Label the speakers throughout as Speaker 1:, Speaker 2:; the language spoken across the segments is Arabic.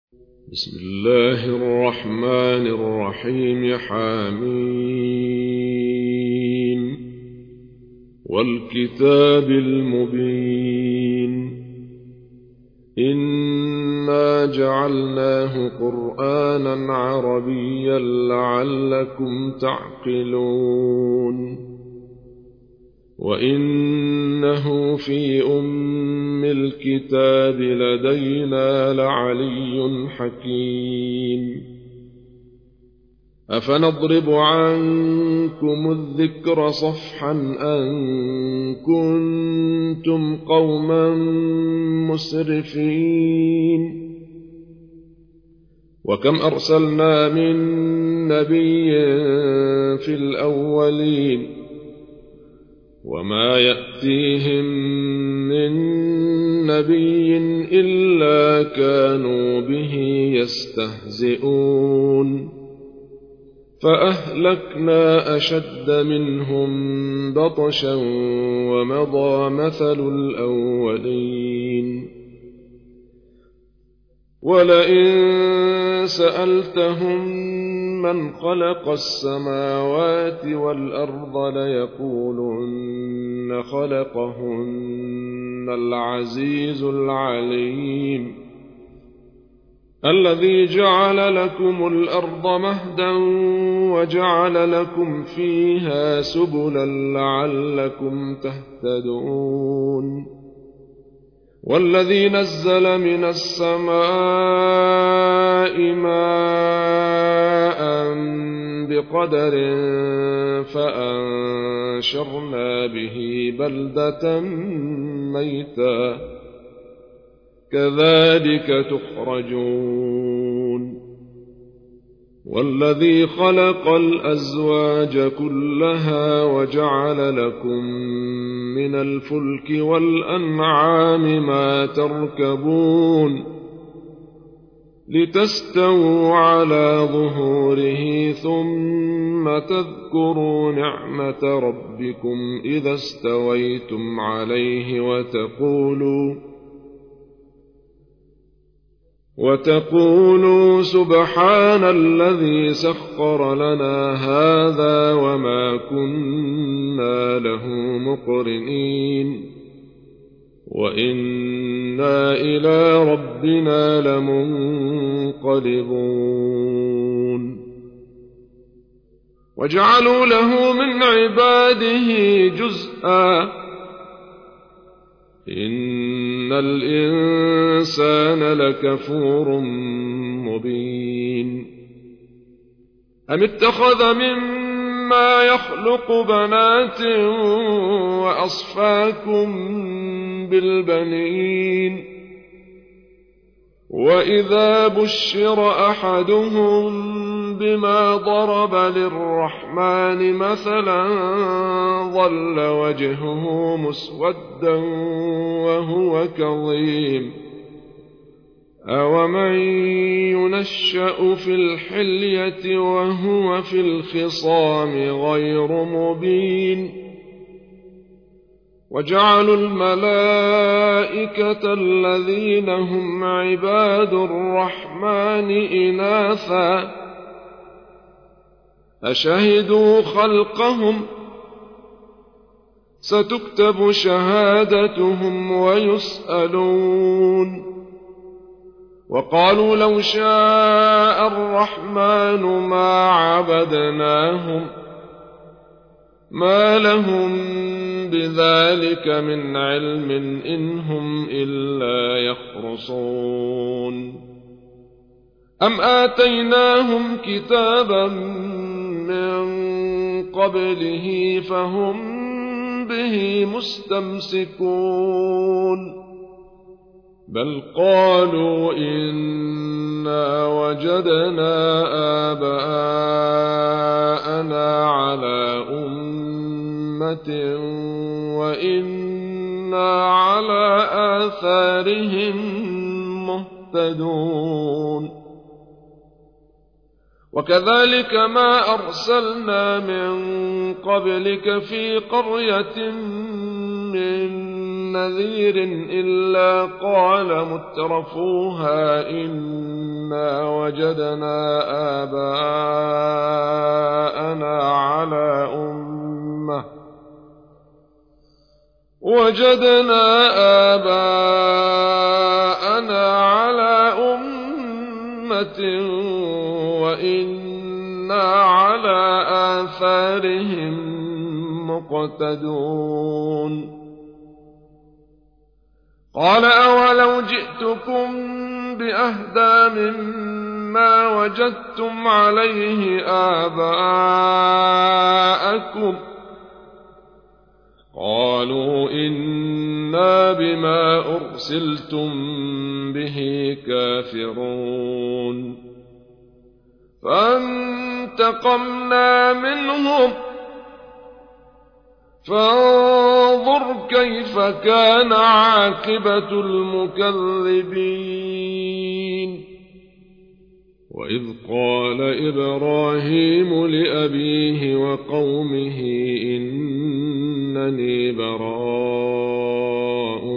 Speaker 1: بسم الله الرحمن الرحيم. حميم والكتاب المبين إنا جعلناه قرآنا عربيا لعلكم تعقلون وإنه في أم الكتاب لدينا لعلي حكيم أفنضرب عنكم الذكر صفحا أن كنتم قوما مسرفين وكم أرسلنا من نبي في الأولين وما يأتيهم من نبي إلا كانوا به يستهزئون فأهلكنا أشد منهم بطشا ومضى مثل الأولين ولئن سألتهم من خلق السماوات والأرض ليقولن خلقهن العزيز العليم الذي جعل لكم الأرض مهدا وجعل لكم فيها سبلا لعلكم تهتدون والذي نزل من السماء ماء بقدر فأنشرنا به بلدة ميتا كذلك تخرجون والذي خلق الأزواج كلها وجعل لكم من الفلك والأنعام ما تركبون لتستووا على ظهوره ثم تذكروا نعمة ربكم إذا استويتم عليه وتقولوا سبحان الذي سخر لنا هذا وما كنا له مقرنين وإنا إلى ربنا لمنقلبون وجعلوا له من عباده جزءا إن الإنسان لكفور مبين أم اتخذ مما يخلق بنات وأصفاكم بالبنين وإذا بشر أحدهم بما ضرب للرحمن مثلا ظل وجهه مسودا وهو كظيم أومن ينشأ في الحلية وهو في الخصام غير مبين وجعلوا الملائكة الذين هم عباد الرحمن إناثا أشهدوا خلقهم ستكتب شهادتهم ويسألون وقالوا لو شاء الرحمن ما عبدناهم ما لهم بذلك من علم إن هم إلا يخرصون أم آتيناهم كتابا من قبله فهم به مستمسكون بل قالوا إنا وجدنا آباءنا على أمة وإنا على آثارهم مهتدون وكذلك ما أرسلنا من قبلك في قرية من نذير إلا قال مترفوها إنا وجدنا آباءنا على أمة وإنا على آثارهم مقتدون قال أولو جئتكم بأهدى مما وجدتم عليه آباءكم قالوا إنا بما أرسلتم به كافرون فانتقمنا منهم فانظر كيف كان عاقبة المكذبين وإذ قال إبراهيم لأبيه وقومه إنني براء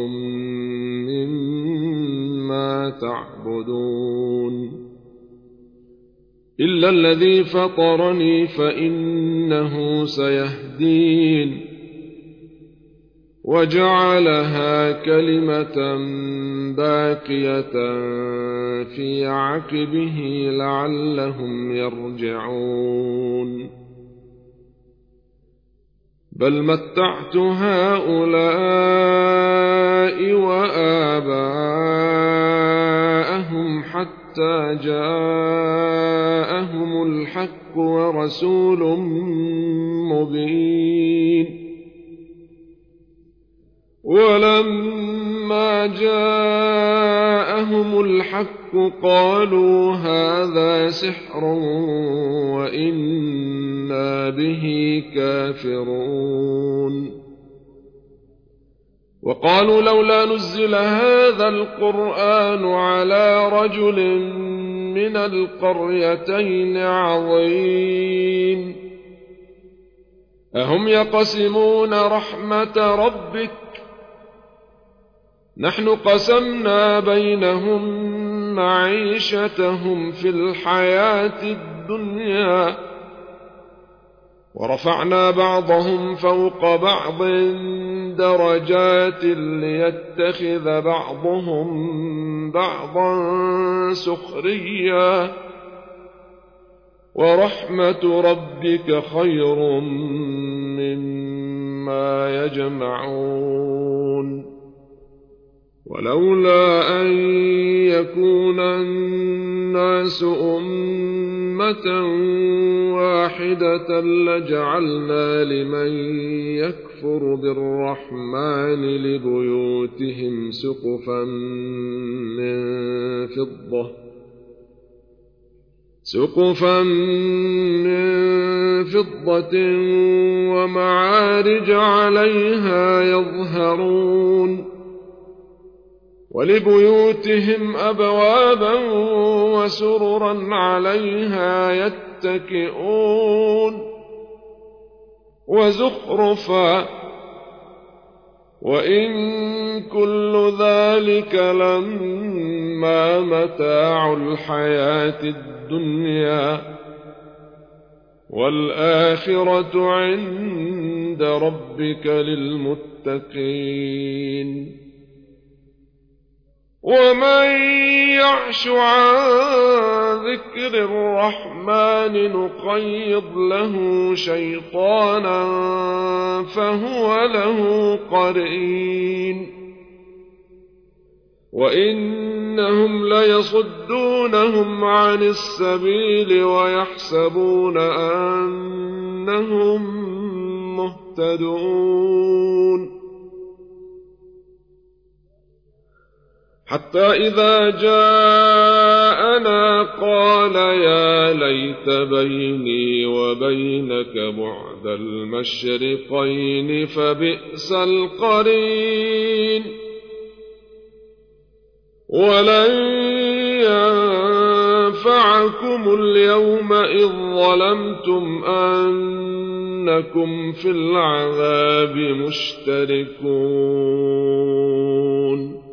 Speaker 1: مما تعبدون إلا الذي فطرني فإنه سيهدين وجعلها كلمة باقية في عقبه لعلهم يرجعون بل متعت هؤلاء وآباءهم حتى جاءهم الحق ورسول مبين ولما جاءهم الحق قالوا هذا سحر وإنا به كافرون وقالوا لولا نزل هذا القرآن على رجل من القريتين عظيم أهم يقسمون رحمة ربك نحن قسمنا بينهم معيشتهم في الحياة الدنيا ورفعنا بعضهم فوق بعض درجات ليتخذ بعضهم بعضا سخريا ورحمة ربك خير مما يجمعون ولولا أن يكون الناس أمة واحدة لجعلنا لمن يكفر بالرحمن لبيوتهم سقفا من فضة ومعارج عليها يظهرون ولبيوتهم أبوابا وسررا عليها يتكئون وزخرفا وإن كل ذلك لما متاع الحياة الدنيا والآخرة عند ربك للمتقين ومن يعش عن ذكر الرحمن نقيض له شيطانا فهو له قرين وإنهم ليصدونهم عن السبيل ويحسبون أنهم مهتدون حتى إذا جاءنا قال يا ليت بيني وبينك بعد المشرقين فبئس القرين ولن ينفعكم اليوم إذ ظلمتم إنكم في العذاب مشتركون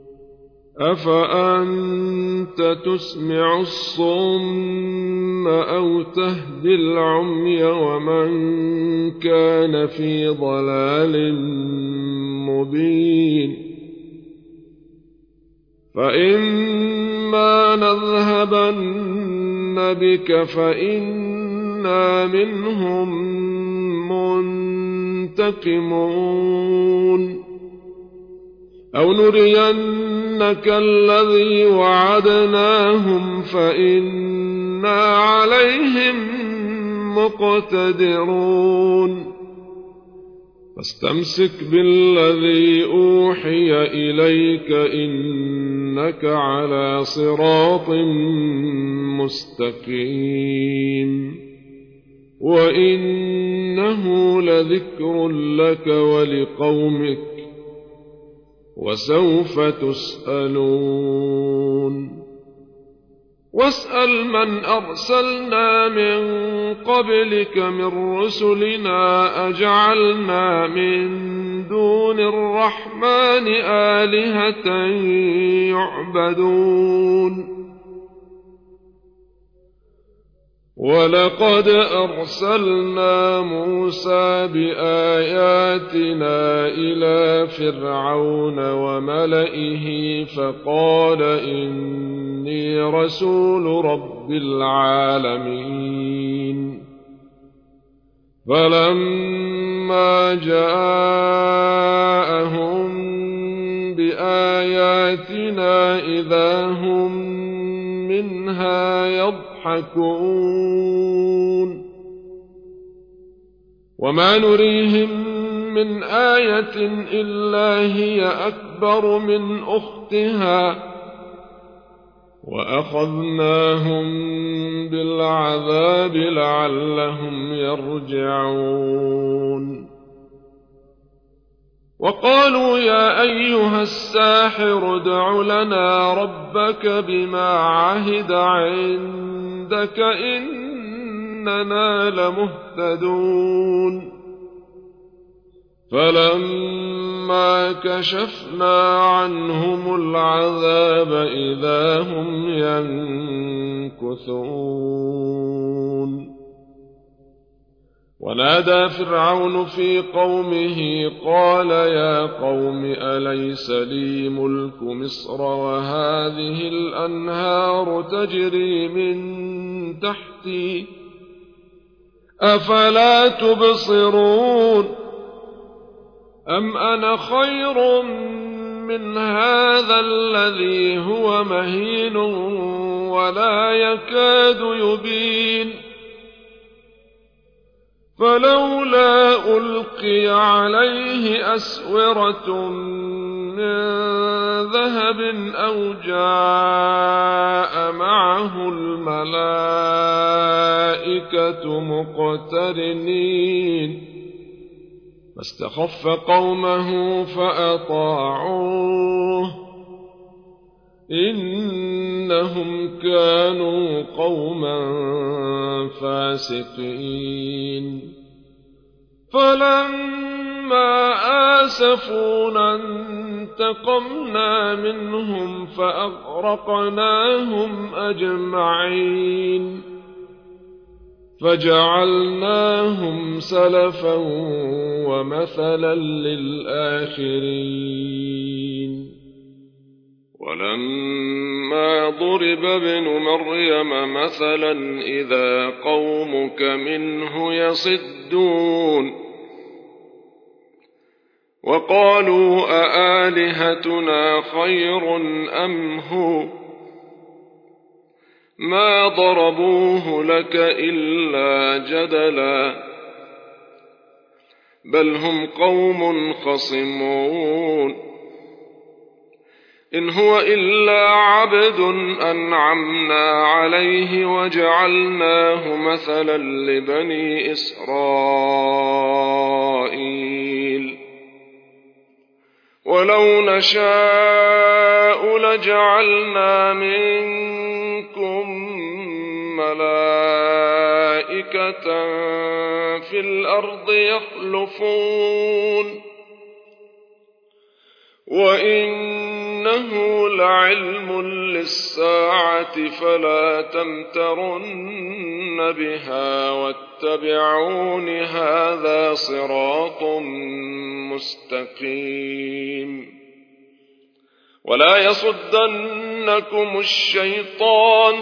Speaker 1: أفأنت تسمع الصم أو تهدي العمي ومن كان في ضلال مبين فإما نذهبن بك فإنا منهم منتقمون أو نرينك الذي وعدناهم فإنا عليهم مقتدرون فاستمسك بالذي أوحي إليك إنك على صراط مستقيم وإنه لذكر لك ولقومك وسوف تسألون واسأل من أرسلنا من قبلك من رسلنا أجعلنا من دون الرحمن آلهة يعبدون ولقد أرسلنا موسى بآياتنا إلى فرعون وملئه فقال إني رسول رب العالمين فلما جاءهم بآياتنا إذا هم منها يضحكون وما نريهم من آية إلا هي أكبر من أختها وأخذناهم بالعذاب لعلهم يرجعون وقالوا يا أيها الساحر ادع لنا ربك بما عهد عندك إننا لمهتدون فلما كشفنا عنهم العذاب إذا هم ينكثون ونادى فرعون في قومه قال يا قوم أليس لي ملك مصر وهذه الأنهار تجري من تحتي أفلا تبصرون أم أنا خير من هذا الذي هو مهين ولا يكاد يبين فلولا ألقي عليه أسورة من ذهب أو جاء معه الملائكة مقترنين فاستخف قومه فأطاعوه إنهم كانوا قوما فاسقين فلما آسفونا انتقمنا منهم فأغرقناهم أجمعين فجعلناهم سلفا ومثلا للآخرين ولما ضرب ابن مريم مثلا إذا قومك منه يصدون وقالوا أآلهتنا خير أم هو ما ضربوه لك إلا جدلا بل هم قوم خصمون إن هو إلا عبد أنعمنا عليه وجعلناه مثلا لبني إسرائيل ولو نشاء لجعلنا منكم ملائكة في الأرض يخلفون وإنه لعلم للساعة فلا تمترن بها واتبعون هذا صراط مستقيم ولا يصدنكم الشيطان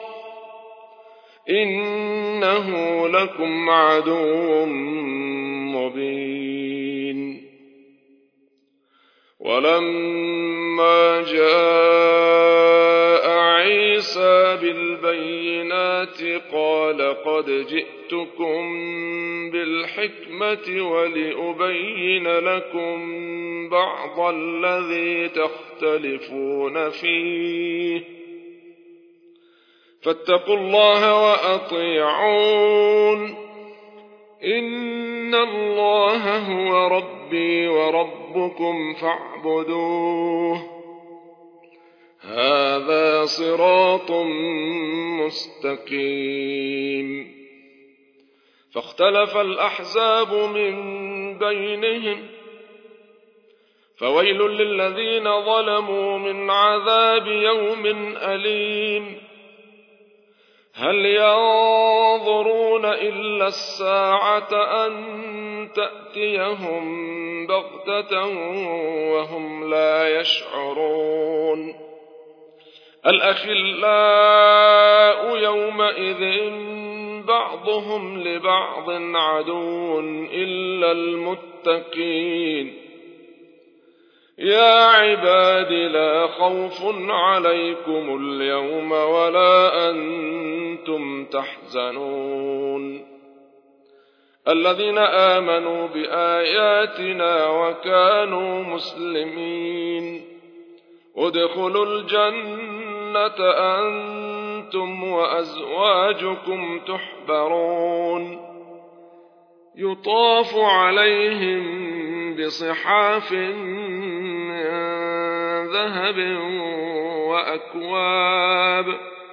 Speaker 1: إنه لكم عدو مبين ولما جاء عيسى بالبينات قال قد جئتكم بالحكمة ولأبين لكم بعض الذي تختلفون فيه فاتقوا الله وأطيعون إن الله هو ربي وربكم فاعبدوه هذا صراط مستقيم فاختلف الأحزاب من بينهم فويل للذين ظلموا من عذاب يوم أليم هل ينظرون إلا الساعة أن تأتيهم بغتة وهم لا يشعرون الأخلاء يومئذ بعضهم لبعض عدو إلا المتقين يا عباد لا خوف عليكم اليوم ولا أنتم تحزنون الذين آمنوا بآياتنا وكانوا مسلمين ادخلوا الجنة أنتم وأزواجكم تحبرون يطاف عليهم بصحاف من ذهب وأكواب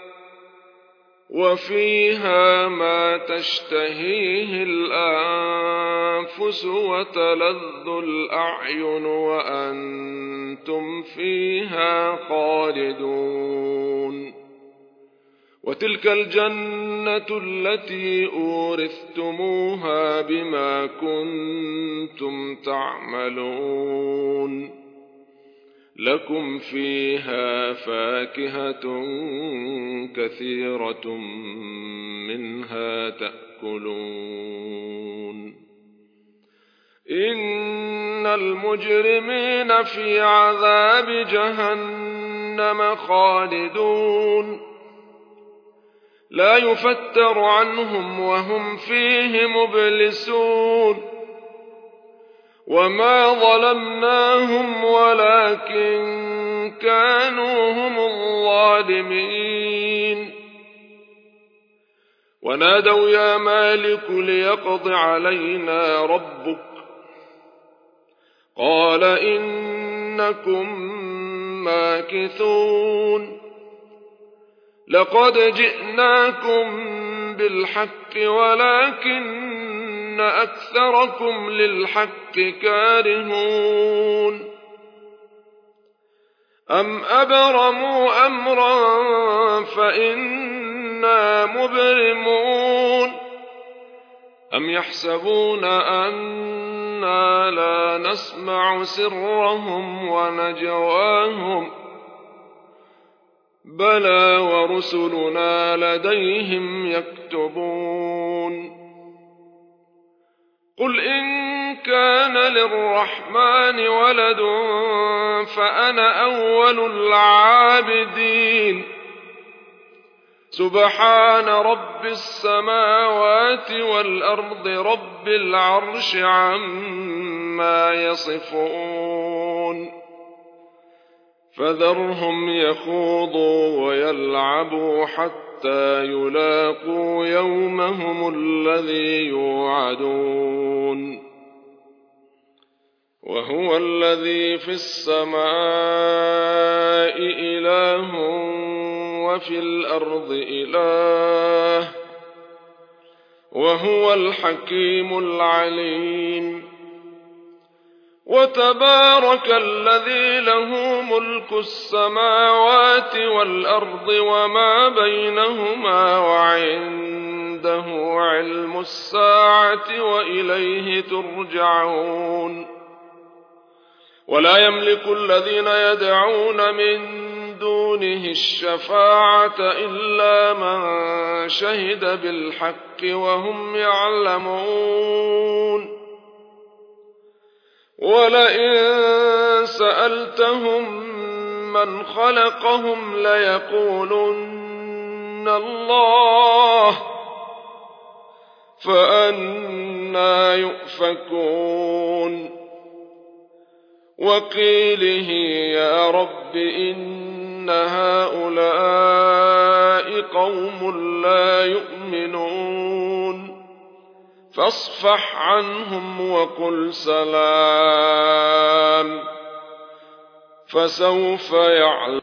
Speaker 1: وفيها ما تشتهيه الأنفس وتلذ الأعين وأنتم فيها خالدون وتلك الجنة التي أورثتموها بما كنتم تعملون لكم فيها فاكهة كثيرة منها تأكلون إن المجرمين في عذاب جهنم خالدون لا يفتر عنهم وهم فيه مبلسون وما ظلمناهم ولكن كانوا هم الظالمين ونادوا يا مالك ليقض علينا ربك قال إنكم ماكثون لقد جئناكم بالحق ولكن أكثركم للحق كارهون أم أبرموا أمرا فإنا مبرمون أم يحسبون أنا لا نسمع سرهم ونجواهم بلى ورسلنا لديهم يكتبون قل إن كان للرحمن ولد فأنا أول العابدين سبحان رب السماوات والأرض رب العرش عما يصفون فذرهم يخوضوا ويلعبوا حتى يلاقوا يومهم الذي يوعدون وهو الذي في السماء إله وفي الأرض إله وهو الحكيم العليم. وتبارك الذي له ملك السماوات والأرض وما بينهما وعنده علم الساعة وإليه ترجعون. ولا يملك الذين يدعون من دونه الشفاعة إلا من شهد بالحق وهم يعلمون. ولئن سألتهم من خلقهم ليقولن الله فأنى يؤفكون. وقيله يا رب إن هؤلاء قوم لا يؤمنون فاصفح عنهم وقل سلام فسوف يعلمون.